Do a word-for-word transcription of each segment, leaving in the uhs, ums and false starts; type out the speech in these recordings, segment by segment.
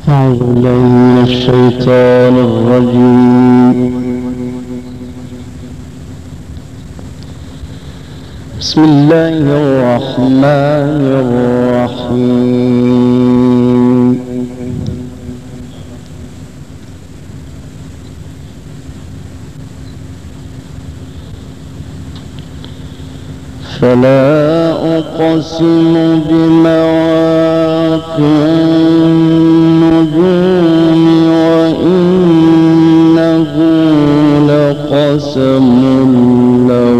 أعوذ بالله من الشيطان الرجيم. بسم الله الرحمن الرحيم. فلا أقسم بمواقع النجوم وإنه لقسم لو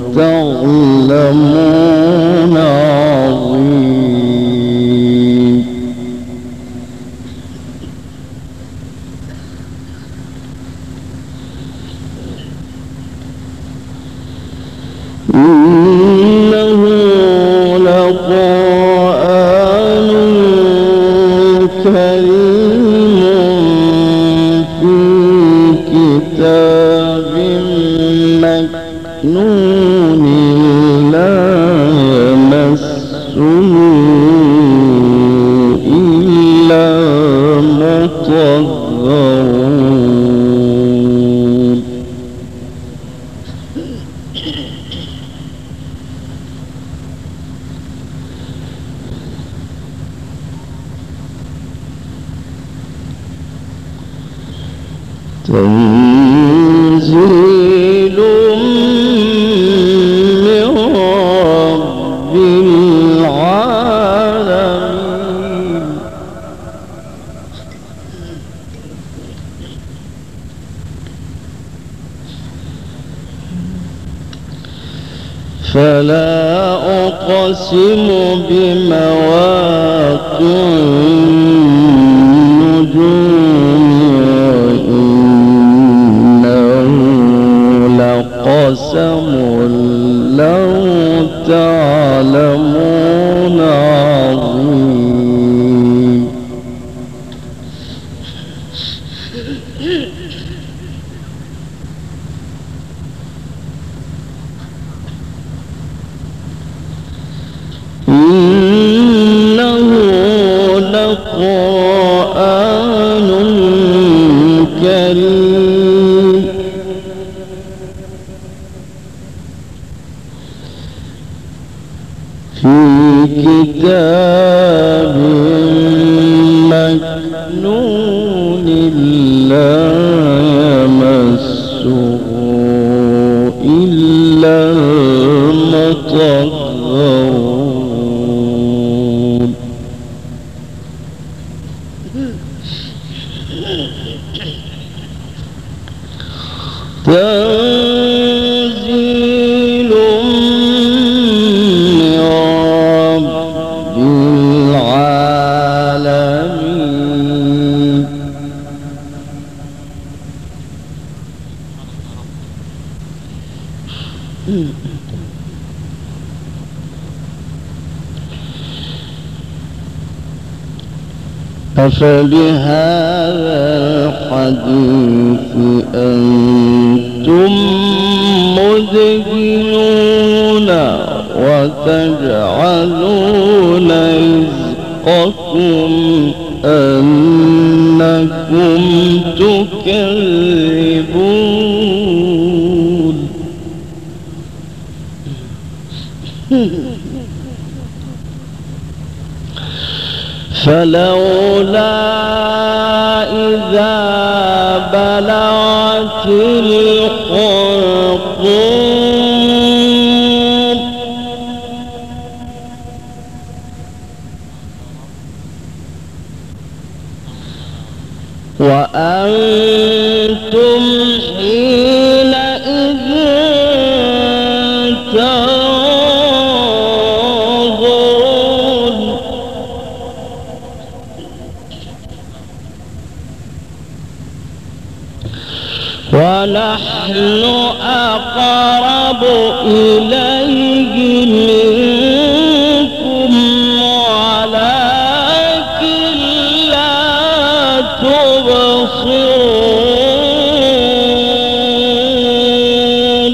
تعلمون عظيم. إنه لقرآن كريم في كتاب مكنون لا يمسه إلا مطهرون. تنزيل من رب العالمين. فلا أقسم بمواقع النجوم قسم لو تعلمون عظيم. إنه لقرآن كريم في كتاب مكنون لا يمسه إلا المطهرون. تنزيل من رب العالمين. أفبهذا الحديث أنتم مدهنون وتجعلون رزقكم أنكم تكذبون. فلولا إذا بلغت الحلقوم وأنتم حينئذ تنظرون. ونحن أقرب إليه منكم ولكن لا تبصرون.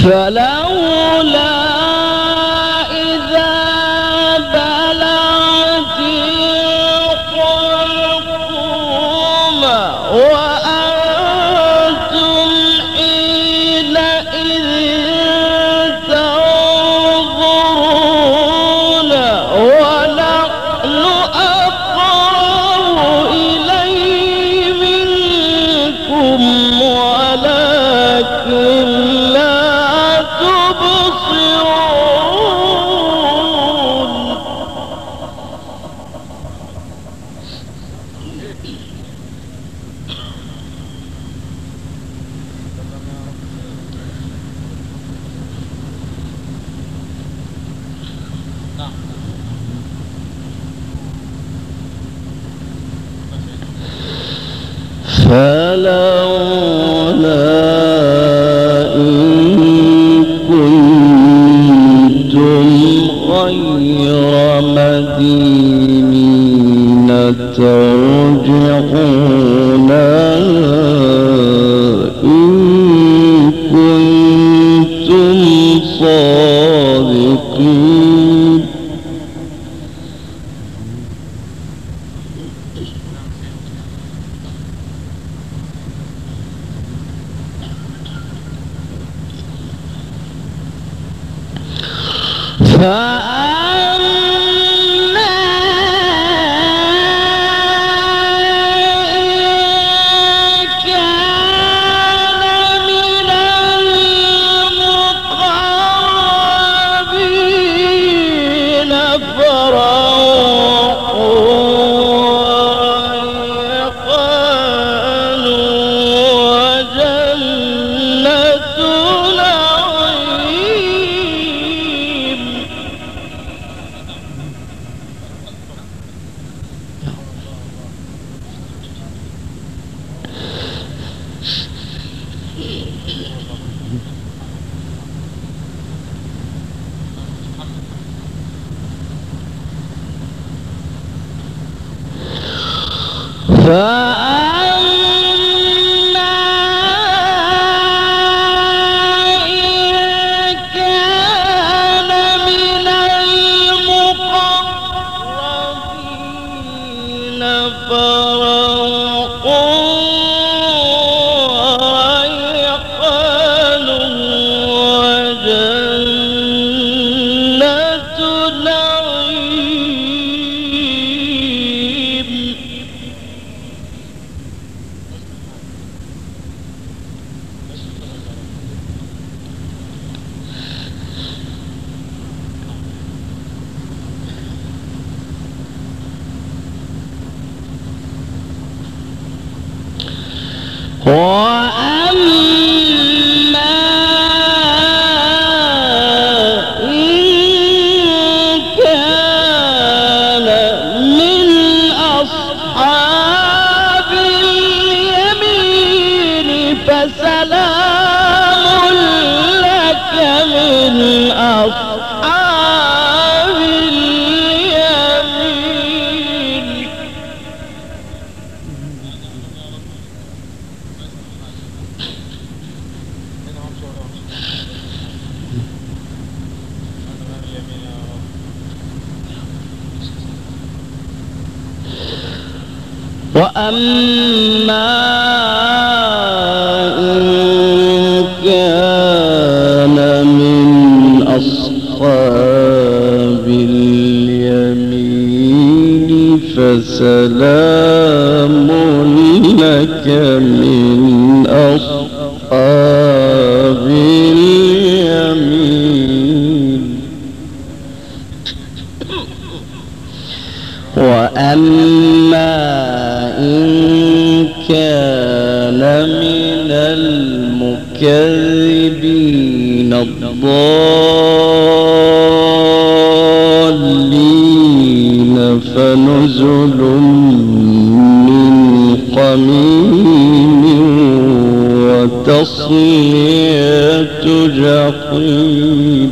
فلولا إذا بلغت الحلقوم وأنتم حينئذ تنظرون ونحن أقرب إليه منكم ولكن لا تبصرون. فلولا إن كنتم غير مدينين ترجعونها إن كنتم صادقين. فأما إن كان من المقربين فروح وريحان وجنة نعيم. فأما إن كان من المقربين فروح وريحان وجنة نعيم. وأما إن كان من أصحاب اليمين فسلام لك من أصحاب اليمين. وأما إن كان من أصحاب اليمين فسلام لك من أصحاب اليمين. وأما إن كان من المكذبين الضالين فنزل من حميم وتصلية جحيم.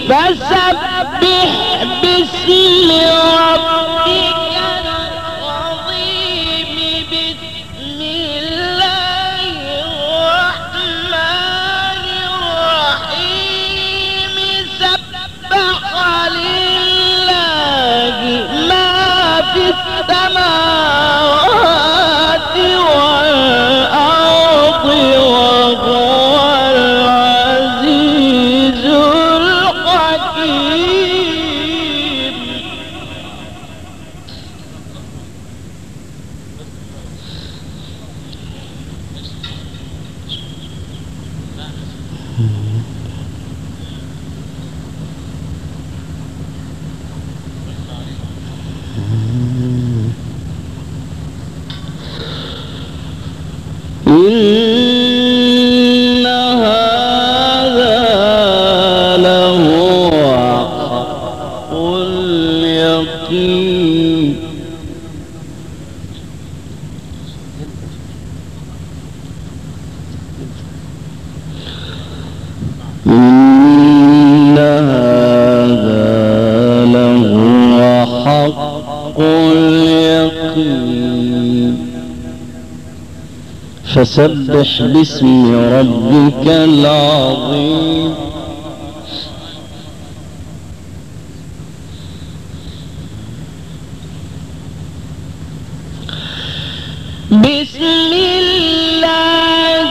فسبح باسم ربك العظيم بسم الله الرحمن الرحيم سبح لله ما في السماوات والأرض وهو العزيز الحكيم. إن هذا لهو حق اليقين. إن هذا لهو حق اليقين. فسبح باسم ربك العظيم. بسم الله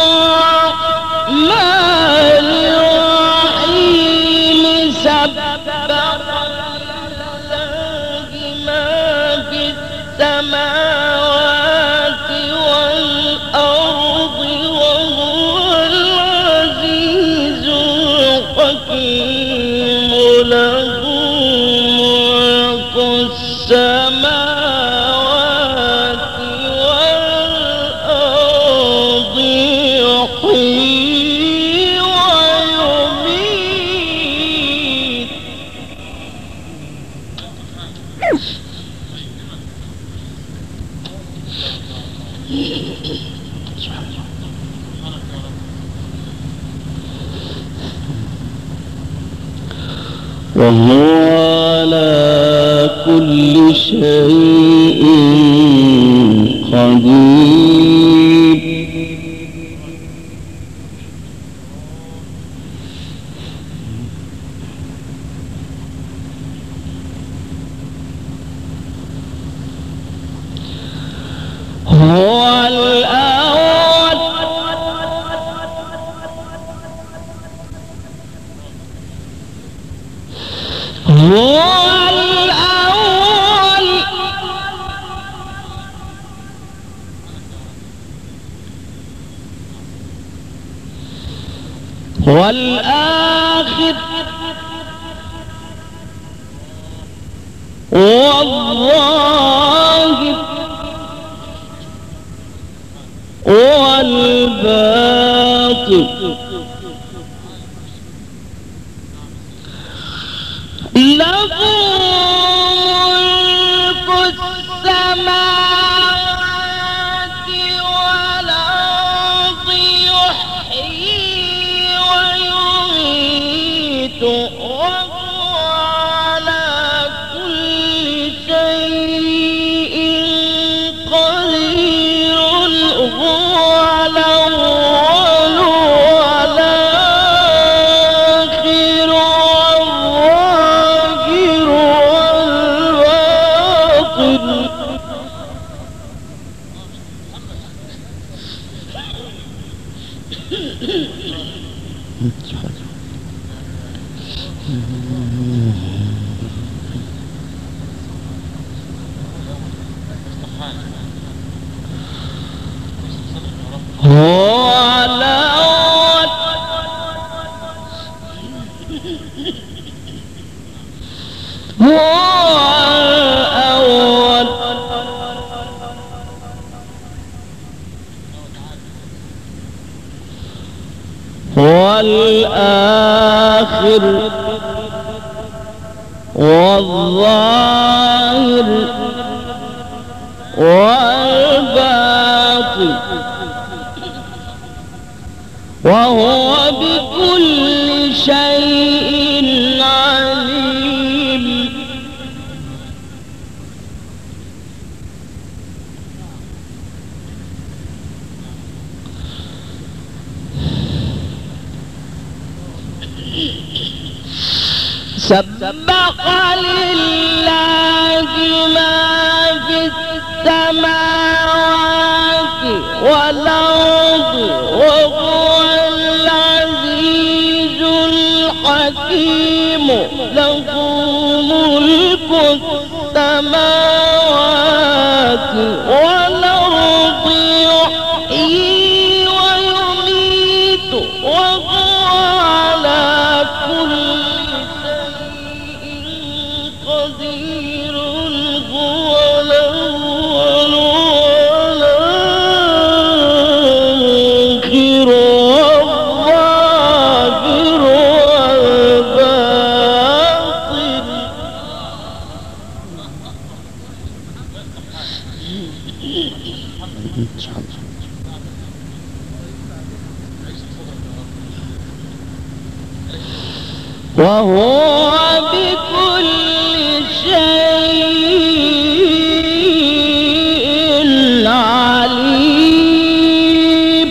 الرحمن الرحيم سبح لله ما في السماوات والأرض وهو العزيز الحكيم. له ملك السماوات والأرض يحيي ويميت. وهو على كل شيء قدير. هو الأول هو الأول والآخر والظاهر والباطن. له ملك السماوات والأرض يحيي ويميت وهو على كل شيء قدير. هو الأول والآخر والظاهر والباطن. هو الأول هو الأول والآخر والظاهر والباطن وهو بكل شيء سبح لله ما في السماوات والأرض وهو العزيز الحكيم له ملك السماوات والأرض يحيي ويميت وهو على كل قدير هو الأول والآخر والظاهر والباطن وهو بكل شيء عليم.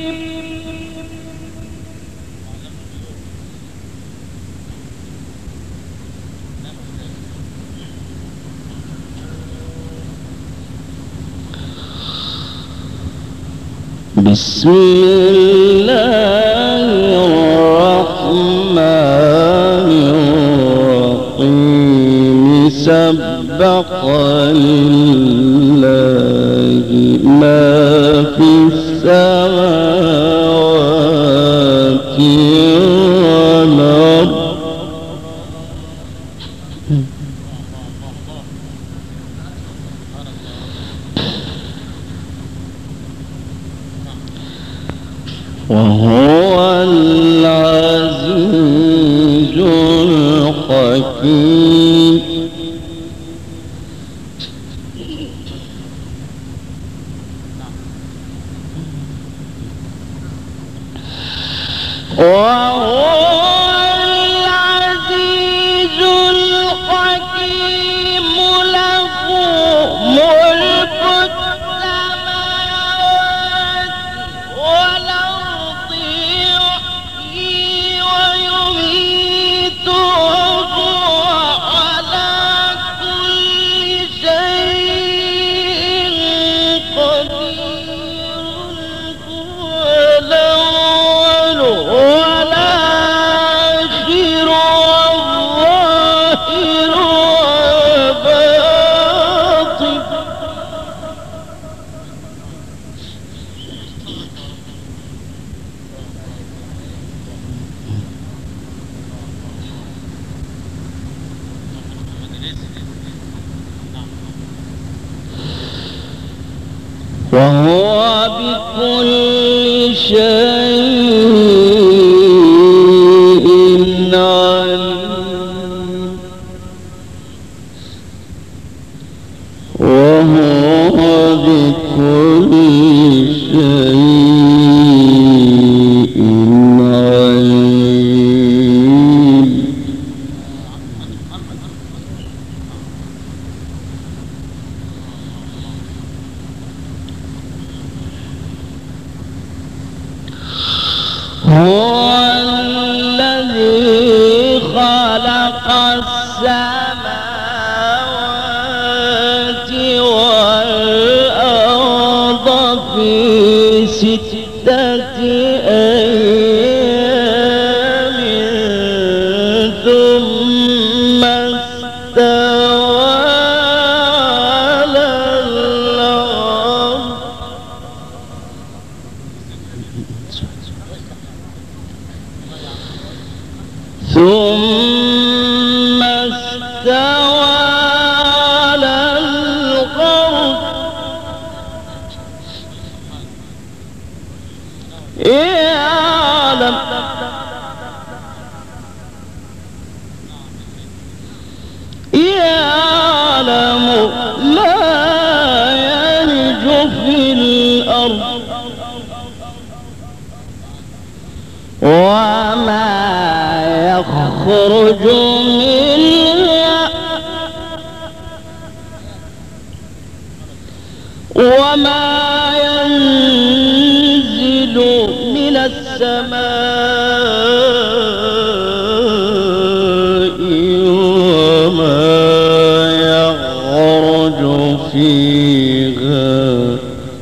بسم الله الرحمن الرحيم سبح لله ما في السماوات والأرض وهو العزيز الحكيم. وهو العزيز الحكيم له ملك السماوات والأرض يحيي ويميت وهو على كل شيء قدير هو الأول والآخر والظاهر والباطن وهو بكل شيء عليم. وهو بكل شيء عليم. هو الذي خلق السماوات والأرض في ستة أيام ثم استوى على الأرض ثم استوى على الأرض يعلم يعلم ما يلج في الأرض وما يخرج منها وما ينزل من السماء وما يخرج فيها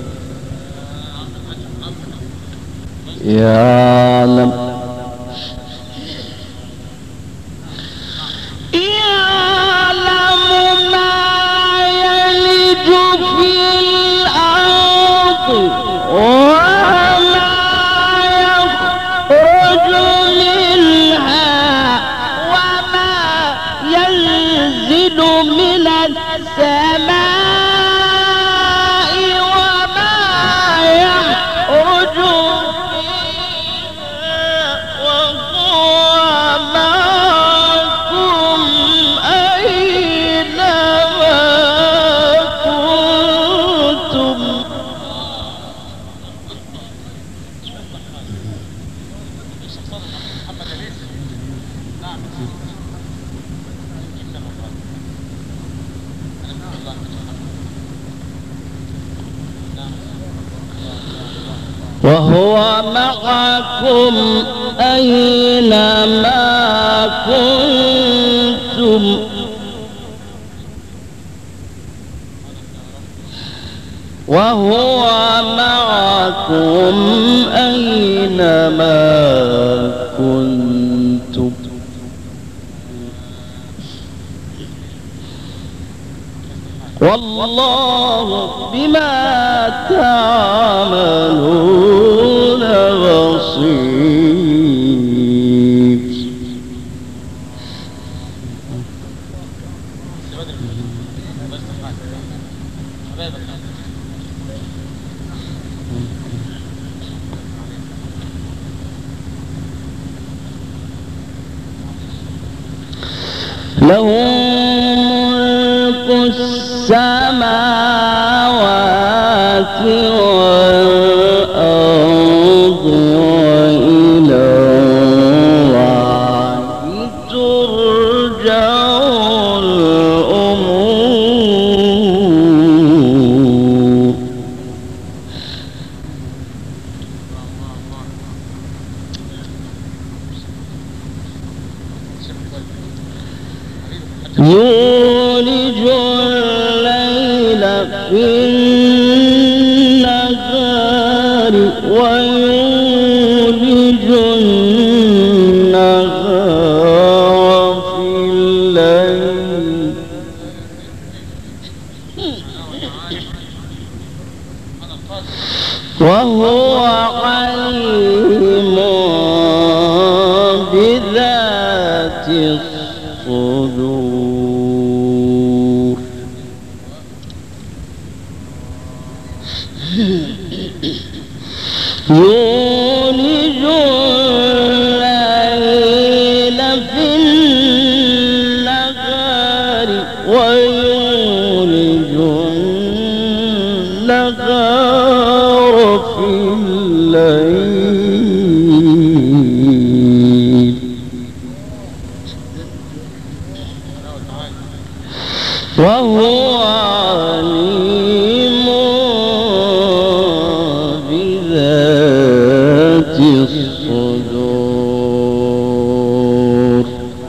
يعلم وهو معكم أينما كنتم وهو معكم أينما كنتم والله بما تعملون بصير. له ملك السماوات والأرض وإلى الله ترجع الأمور. يولج الليل في النهار ويولج النهار في الليل وهو عليم بذات الصدور. يولج الليل في النهار ويولج النهار في الليل وهو عليم بذات الصدور.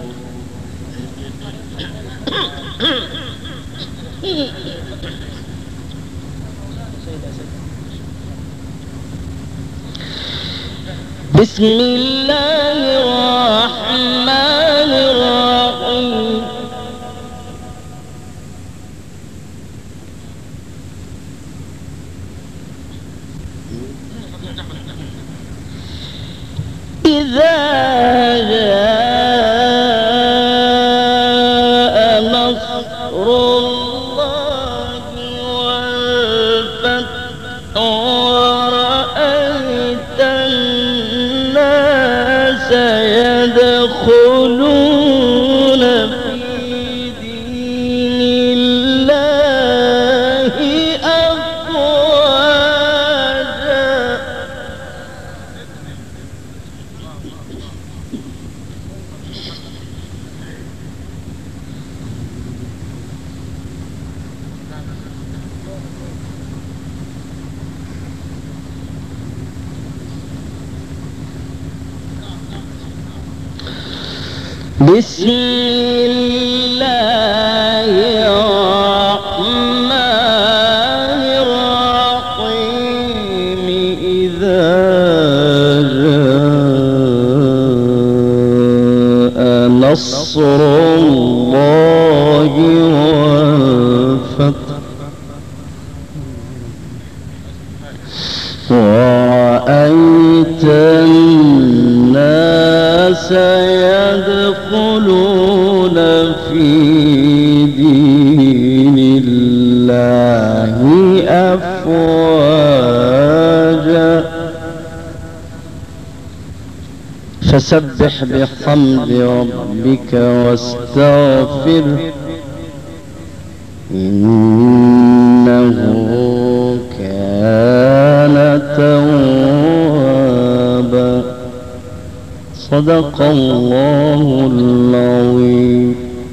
بسم الله الرحمن الرحيم. إذا جاء نصر الله والفتح ورأيت الناس يدخلون في دين الله أفواجا. بسم دين الله أفواجا فسبح بحمد ربك واستغفره إنه كان توابا. صدق الله العظيم.